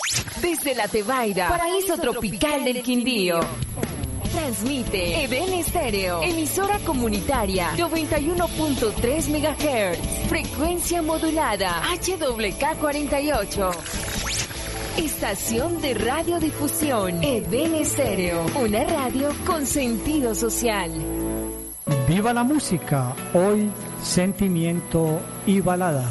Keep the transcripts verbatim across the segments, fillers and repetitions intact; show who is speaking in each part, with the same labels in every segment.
Speaker 1: Desde La Tebaida, paraíso tropical del Quindío. Transmite Edén Estéreo, emisora comunitaria, noventa y uno punto tres megahertz, frecuencia modulada, H W K cuarenta y ocho. Estación de radiodifusión, Edén Estéreo, una radio con sentido social.
Speaker 2: Viva la música, hoy sentimiento y balada.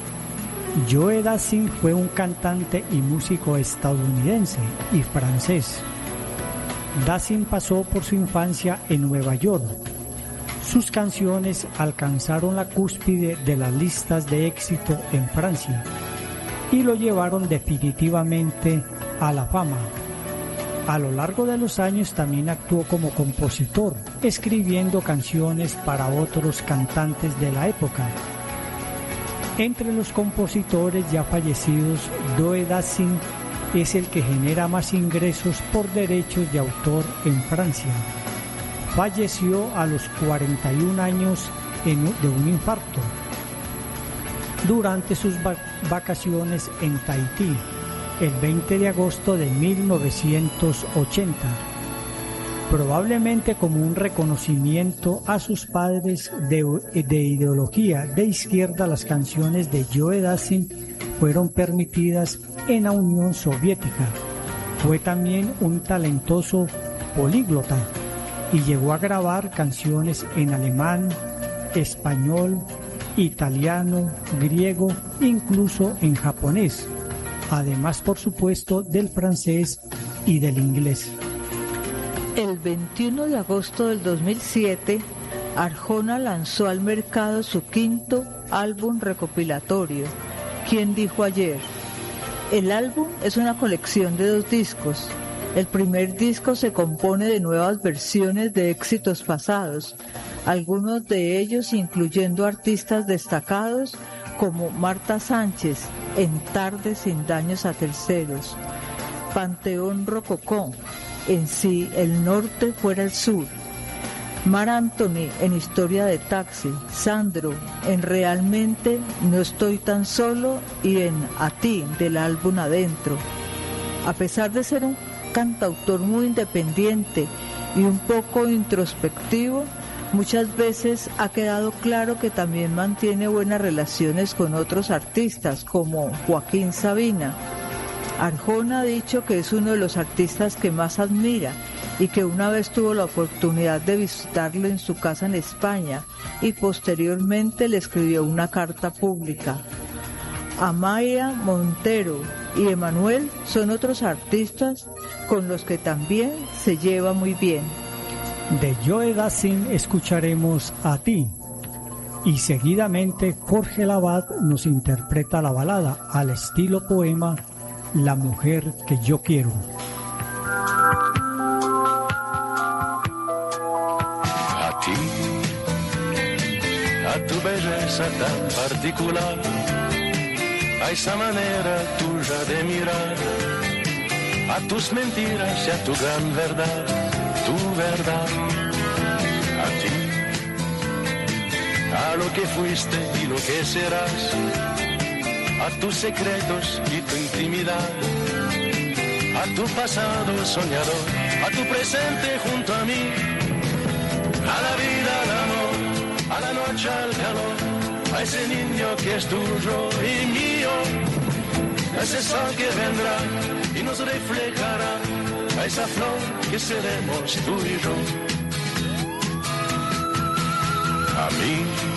Speaker 2: Joe Dassin fue un cantante y músico estadounidense y francés. Dassin pasó por su infancia en Nueva York. Sus canciones alcanzaron la cúspide de las listas de éxito en Francia y lo llevaron definitivamente a la fama. A lo largo de los años también actuó como compositor, escribiendo canciones para otros cantantes de la época. Entre los compositores ya fallecidos, Joe Dassin es el que genera más ingresos por derechos de autor en Francia. Falleció a los cuarenta y un años en, de un infarto durante sus va- vacaciones en Tahití, el veinte de agosto de mil novecientos ochenta. Probablemente como un reconocimiento a sus padres de, de ideología de izquierda, las canciones de Joe Dassin fueron permitidas en la Unión Soviética. Fue también un talentoso políglota y llegó a grabar canciones en alemán, español, italiano, griego, incluso en japonés, además por supuesto del francés y del inglés.
Speaker 3: El veintiuno de agosto del dos mil siete, Arjona lanzó al mercado su quinto álbum recopilatorio, ¿Quién dijo ayer? El álbum es una colección de dos discos. El primer disco se compone de nuevas versiones de éxitos pasados, algunos de ellos incluyendo artistas destacados como Marta Sánchez en Tarde sin daños a terceros, Panteón Rococó en Si el norte fuera el sur, Mar Anthony en Historia de Taxi, Sandro en Realmente no estoy tan solo y en A ti del álbum Adentro. A pesar de ser un cantautor muy independiente y un poco introspectivo, muchas veces ha quedado claro que también mantiene buenas relaciones con otros artistas como Joaquín Sabina. Arjona ha dicho que es uno de los artistas que más admira y que una vez tuvo la oportunidad de visitarlo en su casa en España y posteriormente le escribió una carta pública. Amaya Montero y Emanuel son otros artistas con los que también se lleva muy bien.
Speaker 2: De Joe Dassin escucharemos A ti y seguidamente Jorge Lavat nos interpreta la balada al estilo poema La mujer que yo quiero.
Speaker 4: A ti, a tu belleza tan particular, a esa manera tuya de mirar, a tus mentiras y a tu gran verdad, tu verdad. A ti, a lo que fuiste y lo que serás, a tus secretos y tu intimidad, a tu pasado soñador, a tu presente junto a mí, a la vida, al amor, a la noche, al calor, a ese niño que es tuyo y mío, a ese sol que vendrá y nos reflejará, a esa flor que seremos tú y yo. A mí,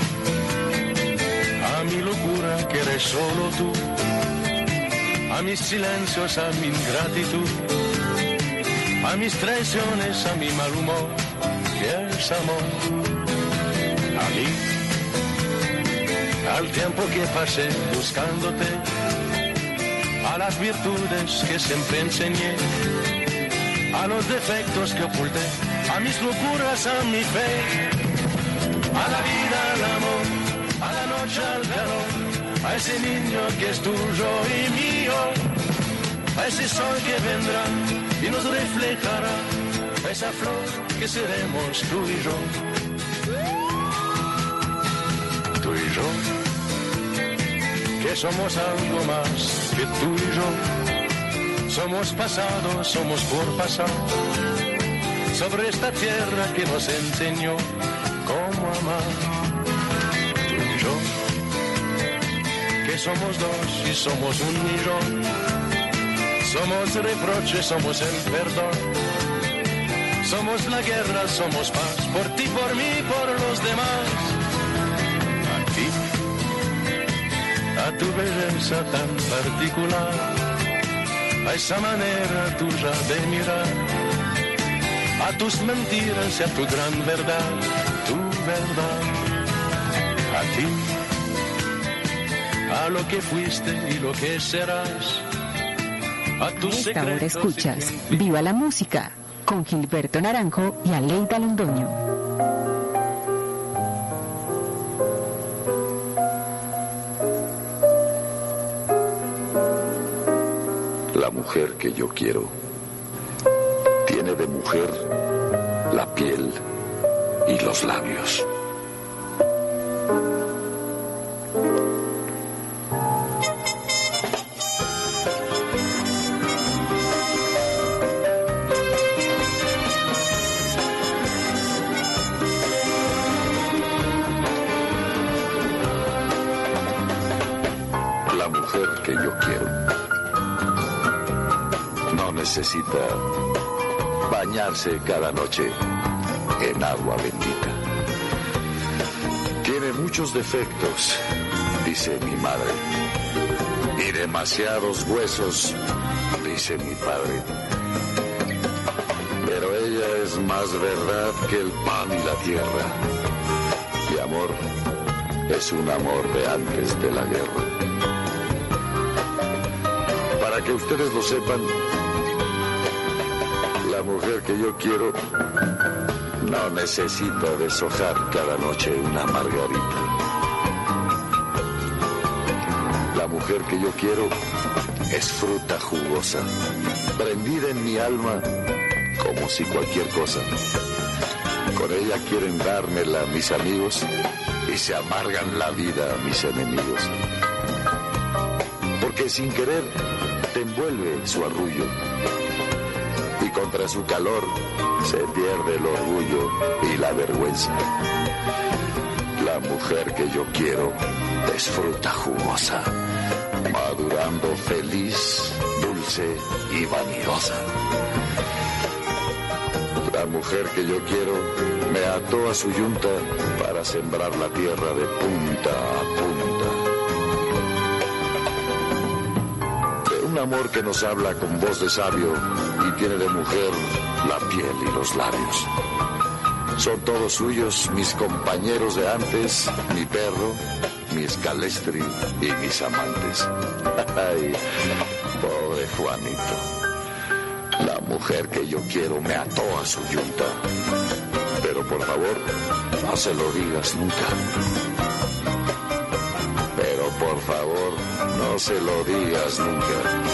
Speaker 4: a mi locura que eres solo tú, a mis silencios, a mi ingratitud, a mis traiciones, a mi mal humor, que es amor. A mí, al tiempo que pasé buscándote, a las virtudes que siempre enseñé, a los defectos que oculté, a mis locuras, a mi fe, a la vida, al amor, a la noche, al calor, a ese niño que es tuyo y mío, a ese sol que vendrá y nos reflejará, a esa flor que seremos tú y yo. Tú y yo, que somos algo más que tú y yo, Somos pasado, somos por pasar, sobre esta tierra que nos enseñó cómo amar. Tú y yo, que somos dos y somos un millón, somos reproche, somos el perdón, somos la guerra, somos paz, por ti, por mí, por los demás. A ti, a tu belleza tan particular, a esa manera tuya de mirar, a tus mentiras y a tu gran verdad, tu verdad. A ti, a lo que fuiste y lo que serás, a tus secretos.
Speaker 1: A esta hora escuchas Viva la Música con Gilberto Naranjo y Aleida Londoño.
Speaker 5: La mujer que yo quiero tiene de mujer la piel y los labios. La mujer que yo quiero no necesita bañarse cada noche en agua bendita. Tiene muchos defectos, dice mi madre, y demasiados huesos, dice mi padre. Pero ella es más verdad que el pan y la tierra. Mi amor es un amor de antes de la guerra. Para que ustedes lo sepan, la mujer que yo quiero no necesita deshojar cada noche una margarita. La mujer que yo quiero es fruta jugosa, prendida en mi alma como si cualquier cosa. Con ella quieren dármela mis amigos y se amargan la vida mis enemigos. Porque sin querer te envuelve su arrullo y contra su calor se pierde el orgullo y la vergüenza. La mujer que yo quiero es fruta jugosa, madurando feliz, dulce y vanidosa. La mujer que yo quiero me ató a su yunta para sembrar la tierra de punta a punta. Un amor que nos habla con voz de sabio y tiene de mujer la piel y los labios. Son todos suyos mis compañeros de antes, mi perro, mi escalestri y mis amantes. Ay, pobre Juanito. La mujer que yo quiero me ató a su yunta. Pero por favor, no se lo digas nunca. Pero por favor, no se lo digas nunca.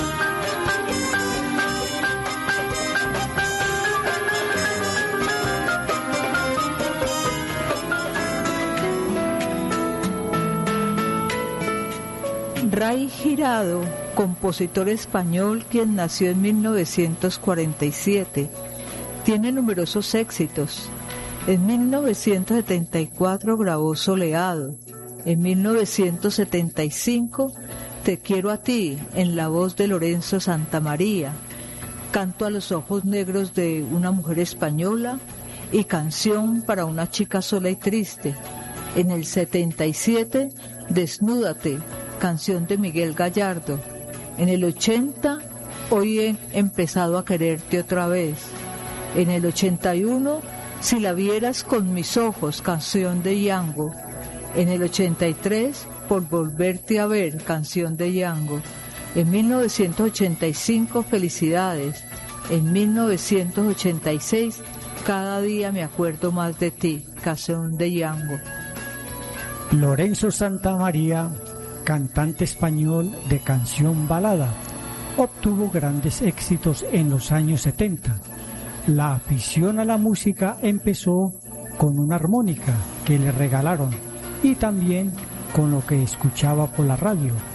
Speaker 3: Ray Girado, compositor español quien nació en mil novecientos cuarenta y siete, tiene numerosos éxitos. En mil novecientos setenta y cuatro grabó Soleado. En mil novecientos setenta y cinco, Te quiero a ti, en la voz de Lorenzo Santamaría, Canto a los ojos negros de una mujer española y Canción para una chica sola y triste. En el setenta y siete, Desnúdate, canción de Miguel Gallardo. En el ochenta, Hoy he empezado a quererte otra vez. En el ochenta y uno, Si la vieras con mis ojos, canción de Yango. En el ochenta y tres, Por volverte a ver, canción de Yango. En mil novecientos ochenta y cinco, Felicidades. En mil novecientos ochenta y seis, Cada día me acuerdo más de ti, canción de Yango.
Speaker 2: Lorenzo Santamaría, cantante español de canción balada, obtuvo grandes éxitos en los años setenta. La afición a la música empezó con una armónica que le regalaron y también con lo que escuchaba por la radio.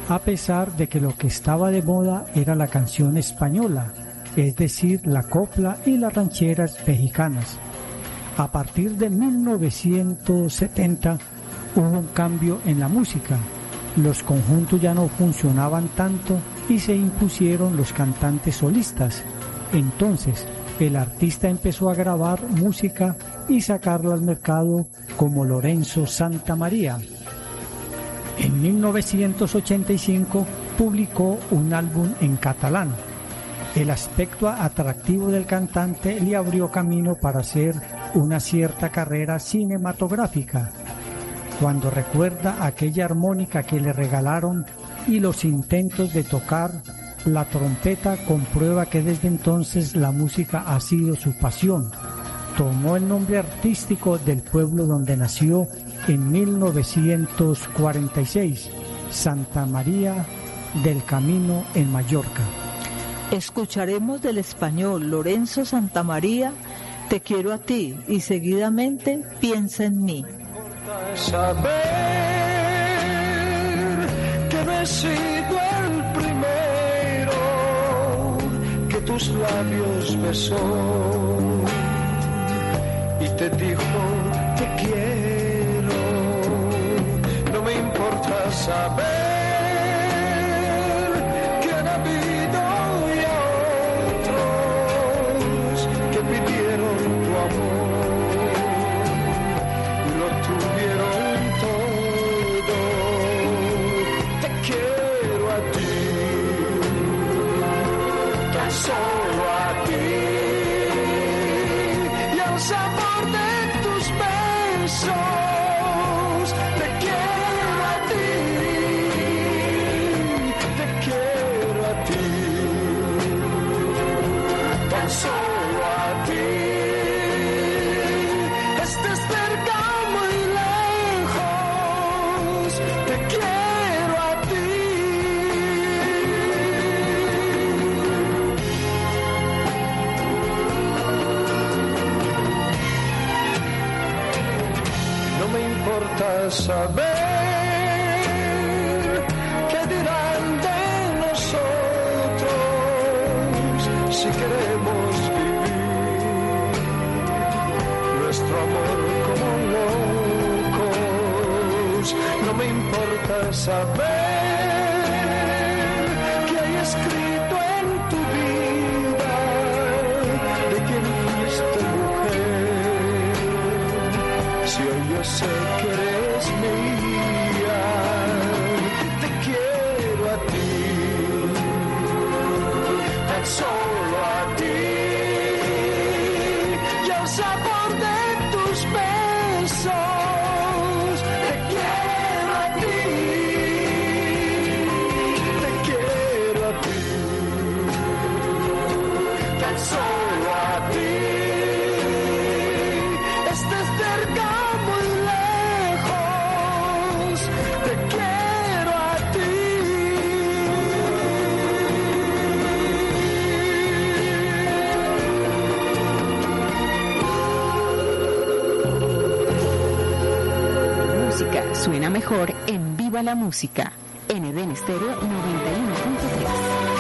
Speaker 2: a pesar de que lo que estaba de moda era la canción española, es decir, la copla y las rancheras mexicanas. A partir de mil novecientos setenta hubo un cambio en la música. Los conjuntos ya no funcionaban tanto y se impusieron los cantantes solistas. Entonces, el artista empezó a grabar música y sacarla al mercado, como Lorenzo Santamaría. En mil novecientos ochenta y cinco publicó un álbum en catalán. El aspecto atractivo del cantante le abrió camino para hacer una cierta carrera cinematográfica. Cuando recuerda aquella armónica que le regalaron y los intentos de tocar la trompeta, comprueba que desde entonces la música ha sido su pasión. Tomó el nombre artístico del pueblo donde nació en mil novecientos cuarenta y seis, Santa María del Camino, en Mallorca.
Speaker 3: Escucharemos del español Lorenzo Santamaría, Te quiero a ti, y seguidamente Piensa en mí.
Speaker 4: Saber que no he sido el primero que tus labios besó y te dijo te quiero. No me importa saber que han habido ya otros que pidieron tu amor. Solo a ti y el sabor de tus besos. Te quiero a ti, te quiero a ti, tan solo a ti. Estés cerca o muy lejos, te quiero a ti. Saber qué dirán de nosotros si queremos vivir nuestro amor como locos. No me importa saber que hay escrito en tu vida de quién fuiste mujer. Si hoy yo sé que eres mía, te quiero a ti, tan solo a ti, y el sabor de tus besos. Te quiero a ti, te quiero a ti, tan solo a ti. Estés cerca muy lejos, te quiero a ti.
Speaker 1: Música suena mejor en Viva la Música, en Edén Estéreo noventa y uno punto tres.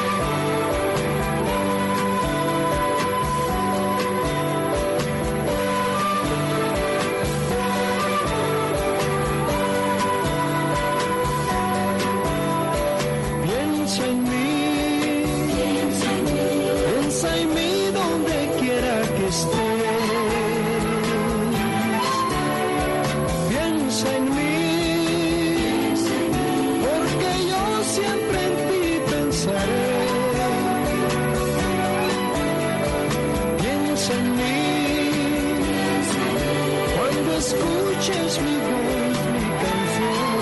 Speaker 4: Piensa en mí, piensa en mí donde quiera que estés. Piensa en mí, porque yo siempre en ti pensaré. Piensa en mí, cuando escuches mi voz, mi canción.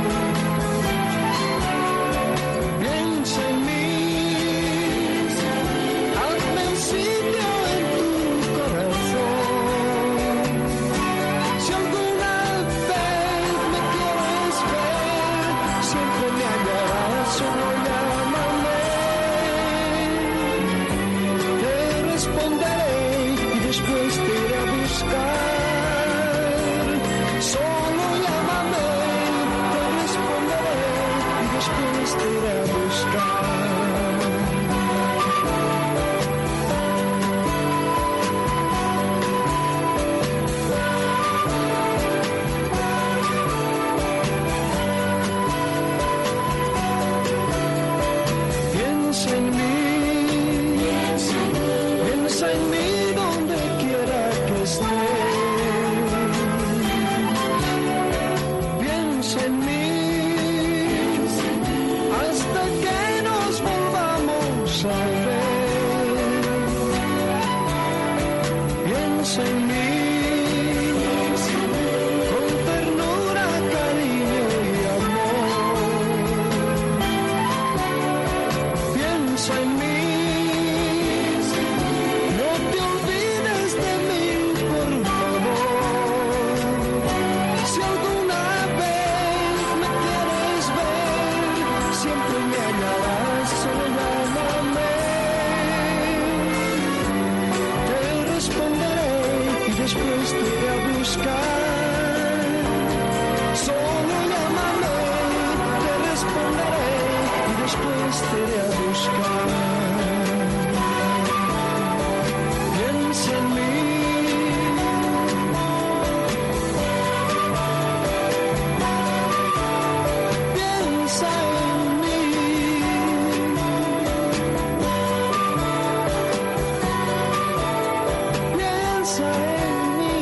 Speaker 4: Piensa en mí, hazme un sitio en tu corazón. después te iré a buscar. Piensa en mí. Piensa en mí. Piensa en mí.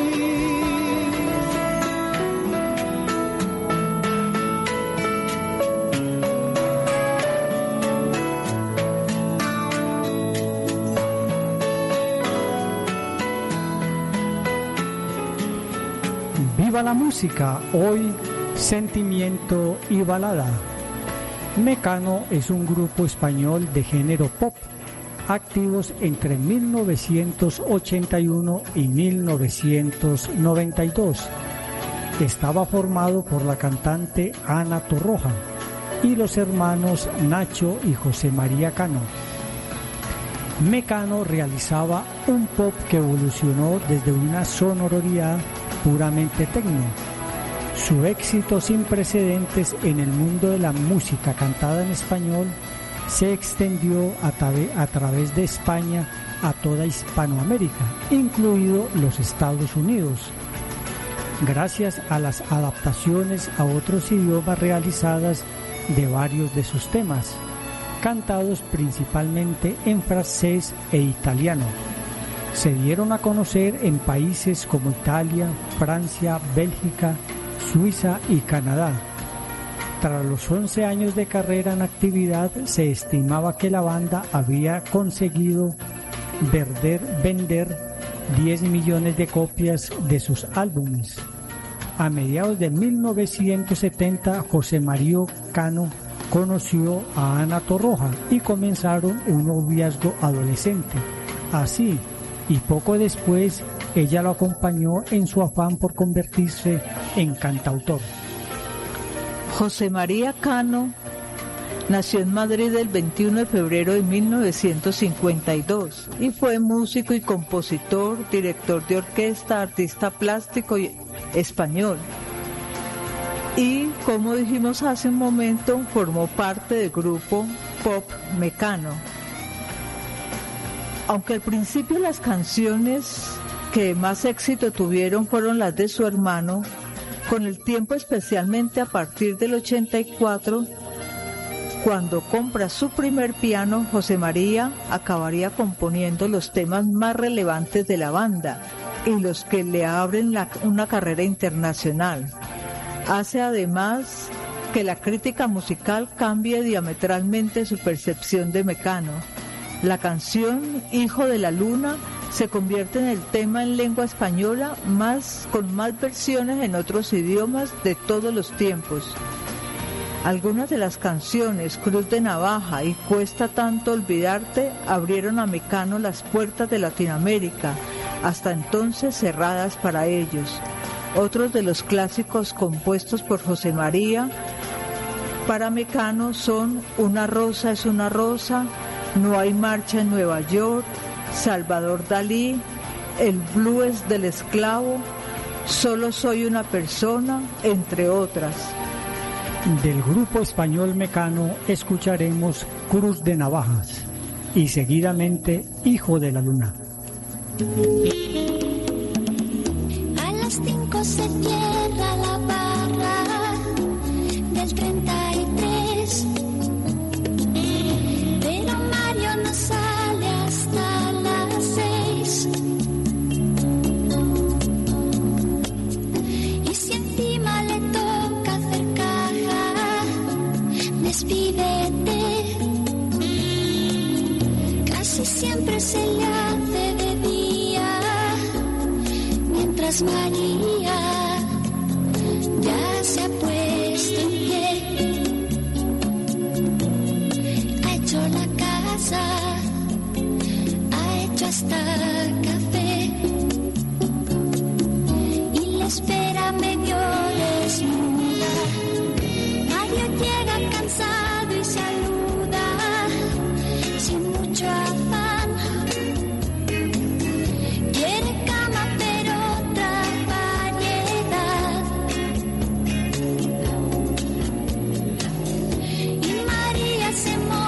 Speaker 2: Viva la música, hoy sentimiento y balada. Mecano es un grupo español de género pop, activos entre mil novecientos ochenta y uno y mil novecientos noventa y dos. Estaba formado por la cantante Ana Torroja y los hermanos Nacho y José María Cano. Mecano realizaba un pop que evolucionó desde una sonoridad puramente tecno. Su éxito sin precedentes en el mundo de la música cantada en español se extendió a, tra- a través de España a toda Hispanoamérica, incluido los Estados Unidos, gracias a las adaptaciones a otros idiomas realizadas de varios de sus temas, cantados principalmente en francés e italiano. Se dieron a conocer en países como Italia, Francia, Bélgica, Suiza y Canadá. Tras los once años de carrera en actividad, se estimaba que la banda había conseguido vender, vender diez millones de copias de sus álbumes. A mediados de mil novecientos setenta, José María Cano conoció a Ana Torroja y comenzaron un noviazgo adolescente. Así, y poco después ella lo acompañó en su afán por convertirse en cantautor.
Speaker 3: José María Cano nació en Madrid el veintiuno de febrero de mil novecientos cincuenta y dos y fue músico y compositor, director de orquesta, artista plástico y español. Y, como dijimos hace un momento, formó parte del grupo pop Mecano. Aunque al principio las canciones que más éxito tuvieron fueron las de su hermano, con el tiempo, especialmente a partir del ochenta y cuatro, cuando compra su primer piano, José María acabaría componiendo los temas más relevantes de la banda y los que le abren la, una carrera internacional. Hace además que la crítica musical cambie diametralmente su percepción de Mecano. La canción Hijo de la Luna se convierte en el tema en lengua española más con más versiones en otros idiomas de todos los tiempos. Algunas de las canciones, Cruz de Navaja y Cuesta tanto olvidarte, abrieron a Mecano las puertas de Latinoamérica, hasta entonces cerradas para ellos. Otros de los clásicos compuestos por José María para Mecano son Una rosa es una rosa, No hay marcha en Nueva York, Salvador Dalí, El blues del esclavo, Solo soy una persona, entre otras.
Speaker 2: Del grupo español Mecano escucharemos Cruz de Navajas y seguidamente Hijo de la Luna.
Speaker 6: A las cinco se cierra la barra del treinta y tres, pero Mario no sale hasta las seis. Y si encima le toca hacer caja, despídete. Casi siempre se le hace de día, mientras María ya se ha puesto en pie, ha hecho la casa, ha hecho hasta café y le espera medio desnuda. Mario llega cansado y saluda sin mucho afán. Quiere cama pero otra variedad. Y María se mueve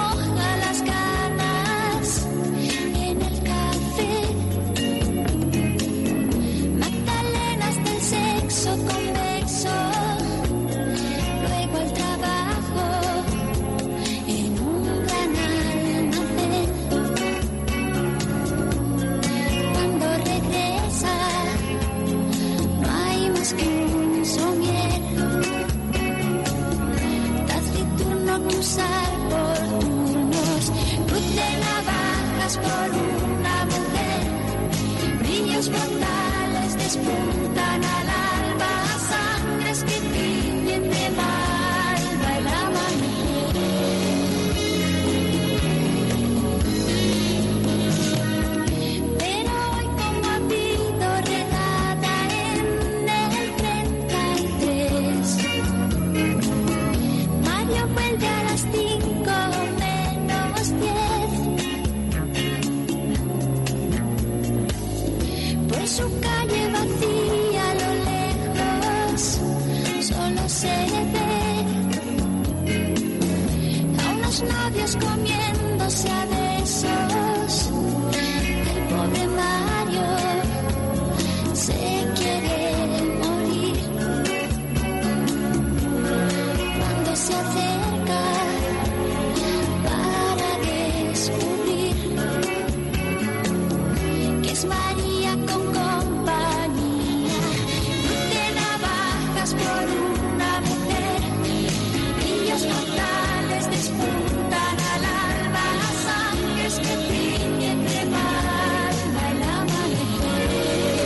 Speaker 6: labios comiéndose a besos. El pobre Mario se quiere morir. Cuando se acerca para descubrir que es María con compañía, de navajas por una mujer, brillos mortales despuntan al alba, sangres que tiñen de malva el amanecer.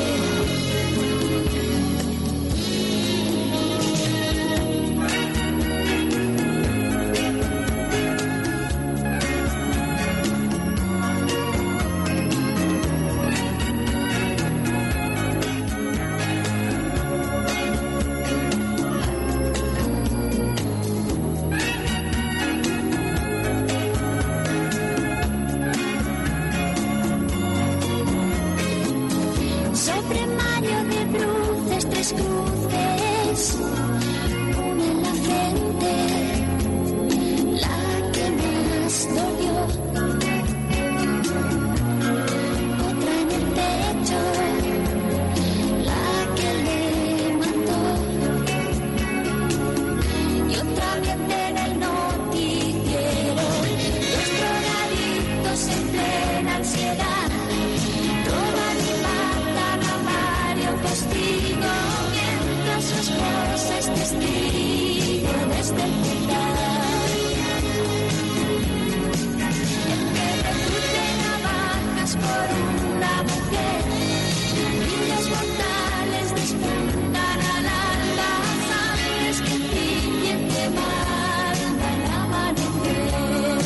Speaker 6: Sobre Mario de bruces, tres cruces, una en la frente, la que más dolió, otra en el pecho, la que le mató, y otra bien en el noticiero, los drogadictos en plena ansiedad, roban y matan a Mario Postigo, mientras su esposa es testigo desde el hospital. El que recrute navajas por una mujer, brillos mortales despuntan al alba, sangres que tiñen de malva el amanecer.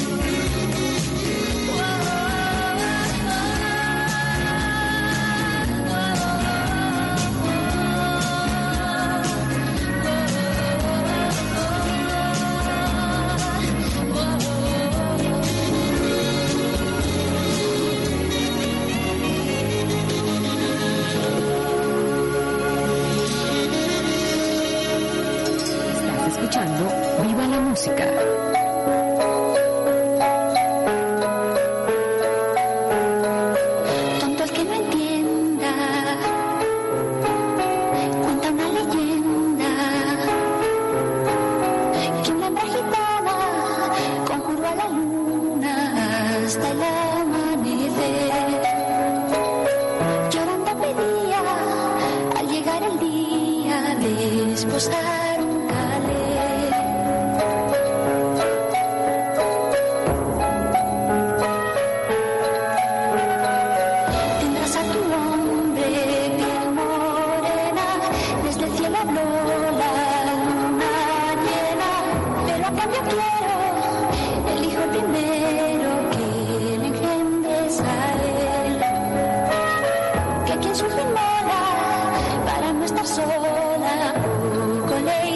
Speaker 1: Estás escuchando Viva la Música.
Speaker 6: Tonto el que no entienda, cuenta una leyenda, que una hembra gitana conjuró a la luna hasta el amanecer. Llorando pedía al llegar el día desposar un calé. Tendrás a tu hombre piel morena, desde el cielo habló la luna llena, pero a cambio quiero el hijo primero que le engendres a él, que quien sufre mora para no estar sola, poco le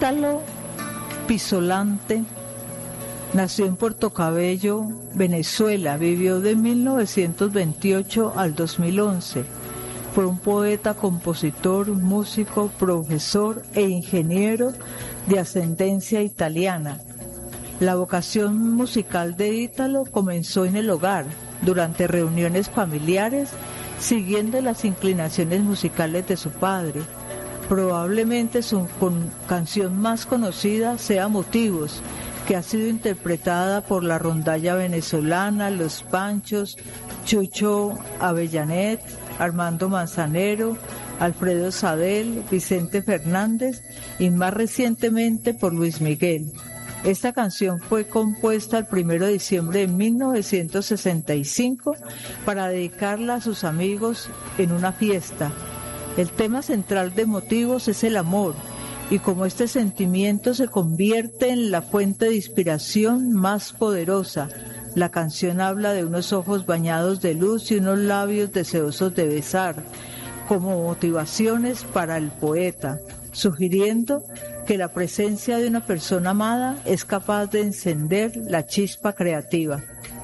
Speaker 3: Ítalo Pisolante nació en Puerto Cabello, Venezuela. Vivió de mil novecientos veintiocho al dos mil once. Fue un poeta, compositor, músico, profesor e ingeniero de ascendencia italiana. La vocación musical de Ítalo comenzó en el hogar, durante reuniones familiares, siguiendo las inclinaciones musicales de su padre. Probablemente su con, canción más conocida sea Motivos, que ha sido interpretada por la rondalla venezolana, Los Panchos, Chucho Avellanet, Armando Manzanero, Alfredo Sadel, Vicente Fernández y más recientemente por Luis Miguel. Esta canción fue compuesta el primero de diciembre de mil novecientos sesenta y cinco para dedicarla a sus amigos en una fiesta. El tema central de Motivos es el amor, y como este sentimiento se convierte en la fuente de inspiración más poderosa, la canción habla de unos ojos bañados de luz y unos labios deseosos de besar, como motivaciones para el poeta, sugiriendo que la presencia de una persona amada es capaz de encender la chispa creativa.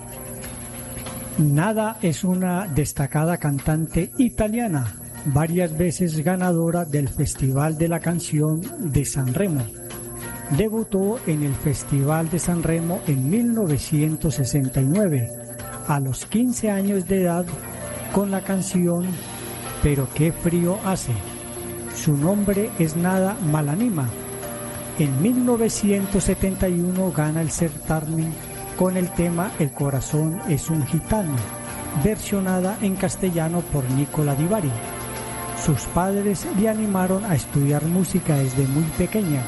Speaker 2: Nada es una destacada cantante italiana, varias veces ganadora del Festival de la Canción de San Remo. Debutó en el Festival de San Remo en mil novecientos sesenta y nueve, a los quince años de edad, con la canción Pero qué frío hace. Su nombre es Nada Malanima. En mil novecientos setenta y uno gana el certamen con el tema El corazón es un gitano, versionada en castellano por Nicola Di Bari. Sus padres le animaron a estudiar música desde muy pequeña.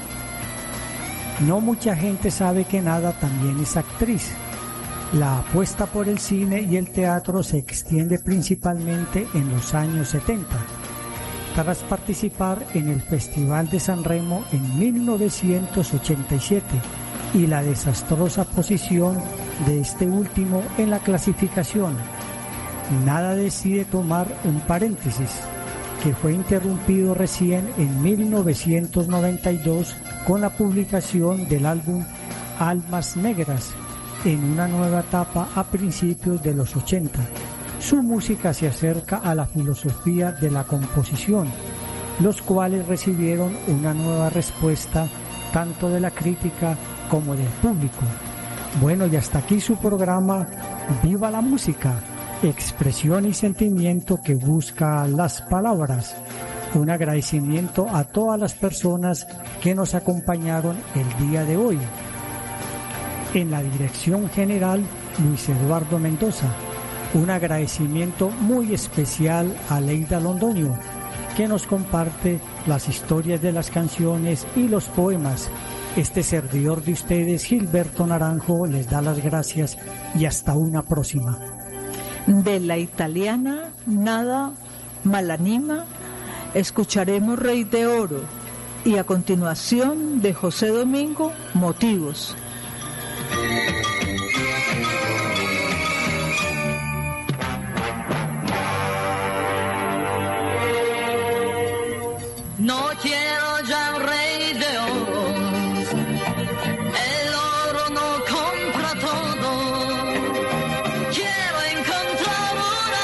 Speaker 2: No mucha gente sabe que Nada también es actriz. La apuesta por el cine y el teatro se extiende principalmente en los años setenta. Tras participar en el Festival de San Remo en mil novecientos ochenta y siete y la desastrosa posición de este último en la clasificación, Nada decide tomar un paréntesis, que fue interrumpido recién en mil novecientos noventa y dos con la publicación del álbum Almas Negras, en una nueva etapa a principios de los ochenta. Su música se acerca a la filosofía de la composición, los cuales recibieron una nueva respuesta tanto de la crítica como del público. Bueno, y hasta aquí su programa Viva la Música, expresión y sentimiento que busca las palabras. Un agradecimiento a todas las personas que nos acompañaron el día de hoy. En la dirección general, Luis Eduardo Mendoza. Un agradecimiento muy especial a Leida Londoño, que nos comparte las historias de las canciones y los poemas. Este servidor de ustedes, Gilberto Naranjo, les da las gracias y hasta una próxima.
Speaker 3: De la italiana Nada Malanima escucharemos Rey de Oro y a continuación de José Domingo, Motivos.
Speaker 7: No quiero ya un rey de oro, el oro no compra todo. Quiero encontrar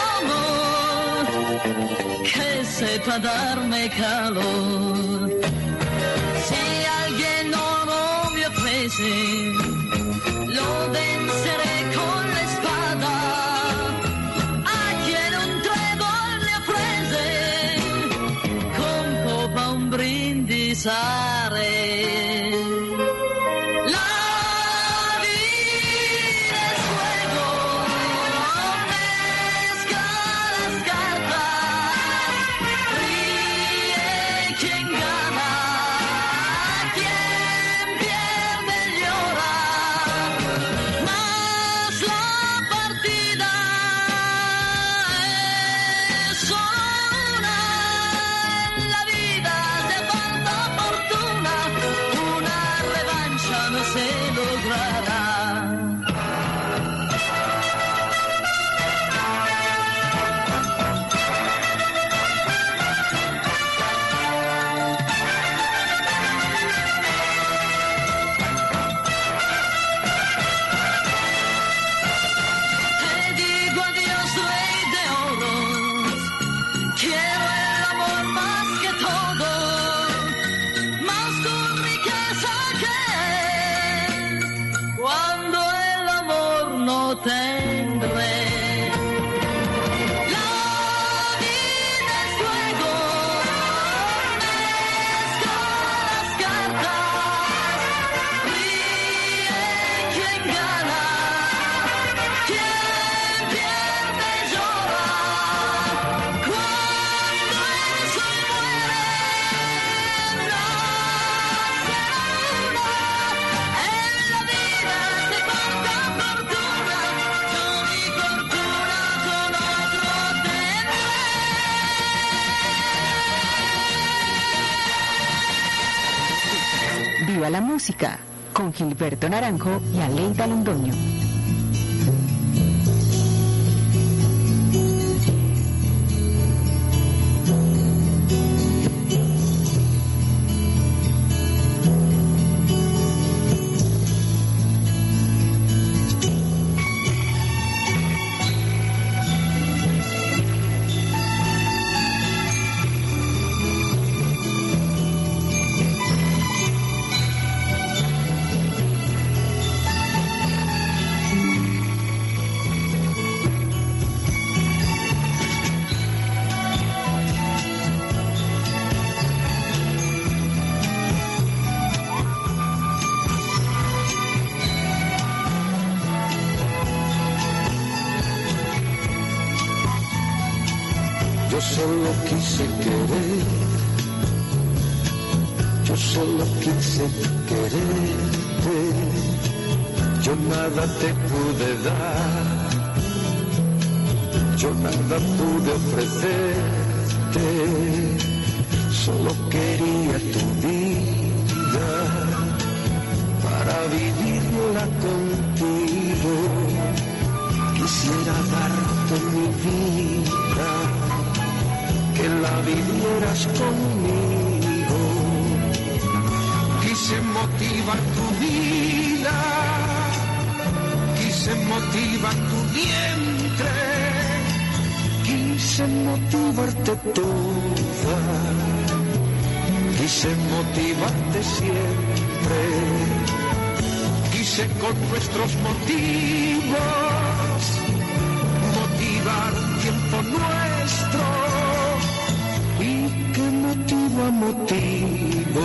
Speaker 7: un amor que sepa darme calor. Si alguien oro me ofrece, lo venceré con la espada. A quien un trébol me ofrece, con copa un brindis haré. La vida es juego, mezcla las cartas, ríe quien gana, quien pierde llora, mas la partida es solo una. En la vida te falta fortuna, una revancha no se logrará.
Speaker 1: Viva la música, con Gilberto Naranjo y Aleida Londoño.
Speaker 4: Yo solo quise querer, yo solo quise quererte, yo nada te pude dar, yo nada pude ofrecerte, solo quería tu vida para vivirla contigo, quisiera darte mi vida, que la vivieras conmigo, quise motivar tu vida, quise motivar tu vientre, quise motivarte toda, quise motivarte siempre, quise con nuestros motivos motivar un tiempo nuestro. ¿Y qué motivo a motivo?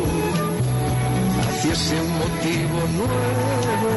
Speaker 4: Naciese un motivo nuevo.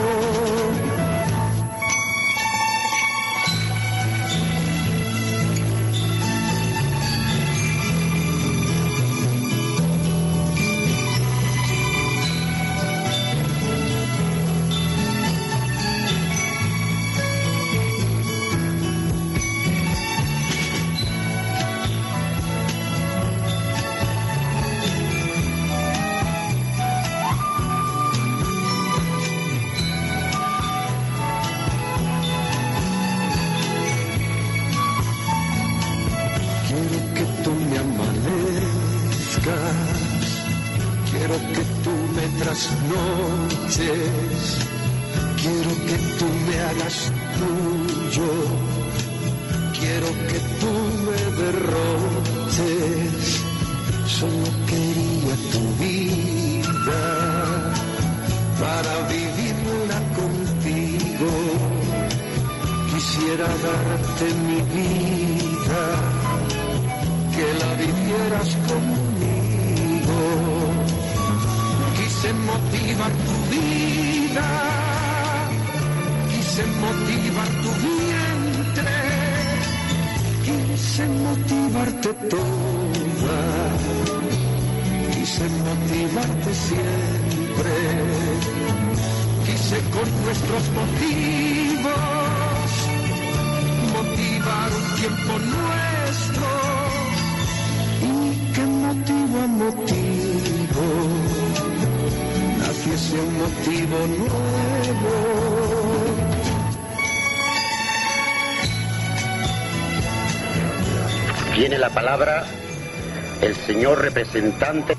Speaker 4: Quiero que tú me trasnoches, quiero que tú me hagas tuyo, quiero que tú me derroches, solo quería tu vida para vivirla contigo, quisiera darte mi vida, que la vivieras conmigo, quise motivar tu vida, quise motivar tu vientre, quise motivarte toda, quise motivarte siempre, quise con nuestros motivos motivar un tiempo nuestro. ¿Qué motivo a motivo? Naciese un motivo nuevo.
Speaker 8: Tiene la palabra el señor representante.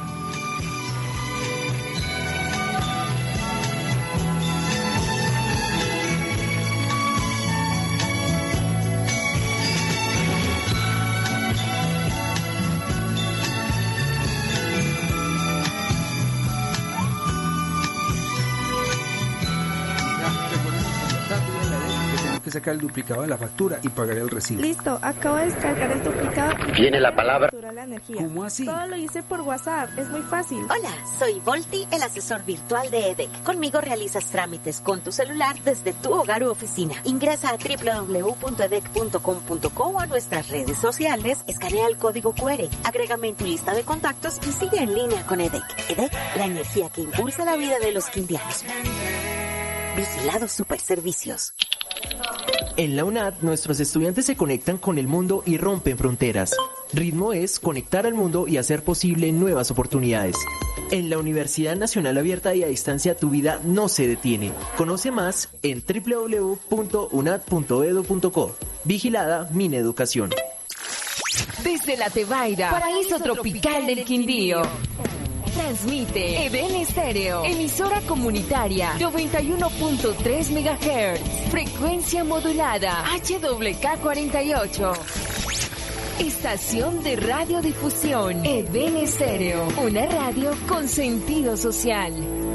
Speaker 9: Sacar el duplicado de la factura y pagar el recibo.
Speaker 10: Listo, acabo de descargar el duplicado.
Speaker 8: Tiene la palabra.
Speaker 10: La energía.
Speaker 9: ¿Cómo así?
Speaker 10: Todo lo hice por WhatsApp, es muy fácil.
Speaker 11: Hola, soy Volti, el asesor virtual de E D E C. Conmigo realizas trámites con tu celular desde tu hogar u oficina. Ingresa a doble u doble u doble u punto edec punto com punto co o a nuestras redes sociales, escanea el código cu erre, agrégame en tu lista de contactos y sigue en línea con E D E C. E D E C, la energía que impulsa la vida de los quindianos. Vigilados Superservicios.
Speaker 12: En la UNAD, nuestros estudiantes se conectan con el mundo y rompen fronteras. Ritmo es conectar al mundo y hacer posible nuevas oportunidades. En la Universidad Nacional Abierta y a Distancia tu vida no se detiene. Conoce más en doble u doble u doble u punto u n a d punto e d u punto co. Vigilada Mineducación.
Speaker 1: Desde la Tebaida, paraíso tropical del Quindío. Transmite Eden Estéreo, emisora comunitaria noventa y uno punto tres megahertz, frecuencia modulada H W K cuarenta y ocho. Estación de radiodifusión Eden Estéreo, una radio con sentido social.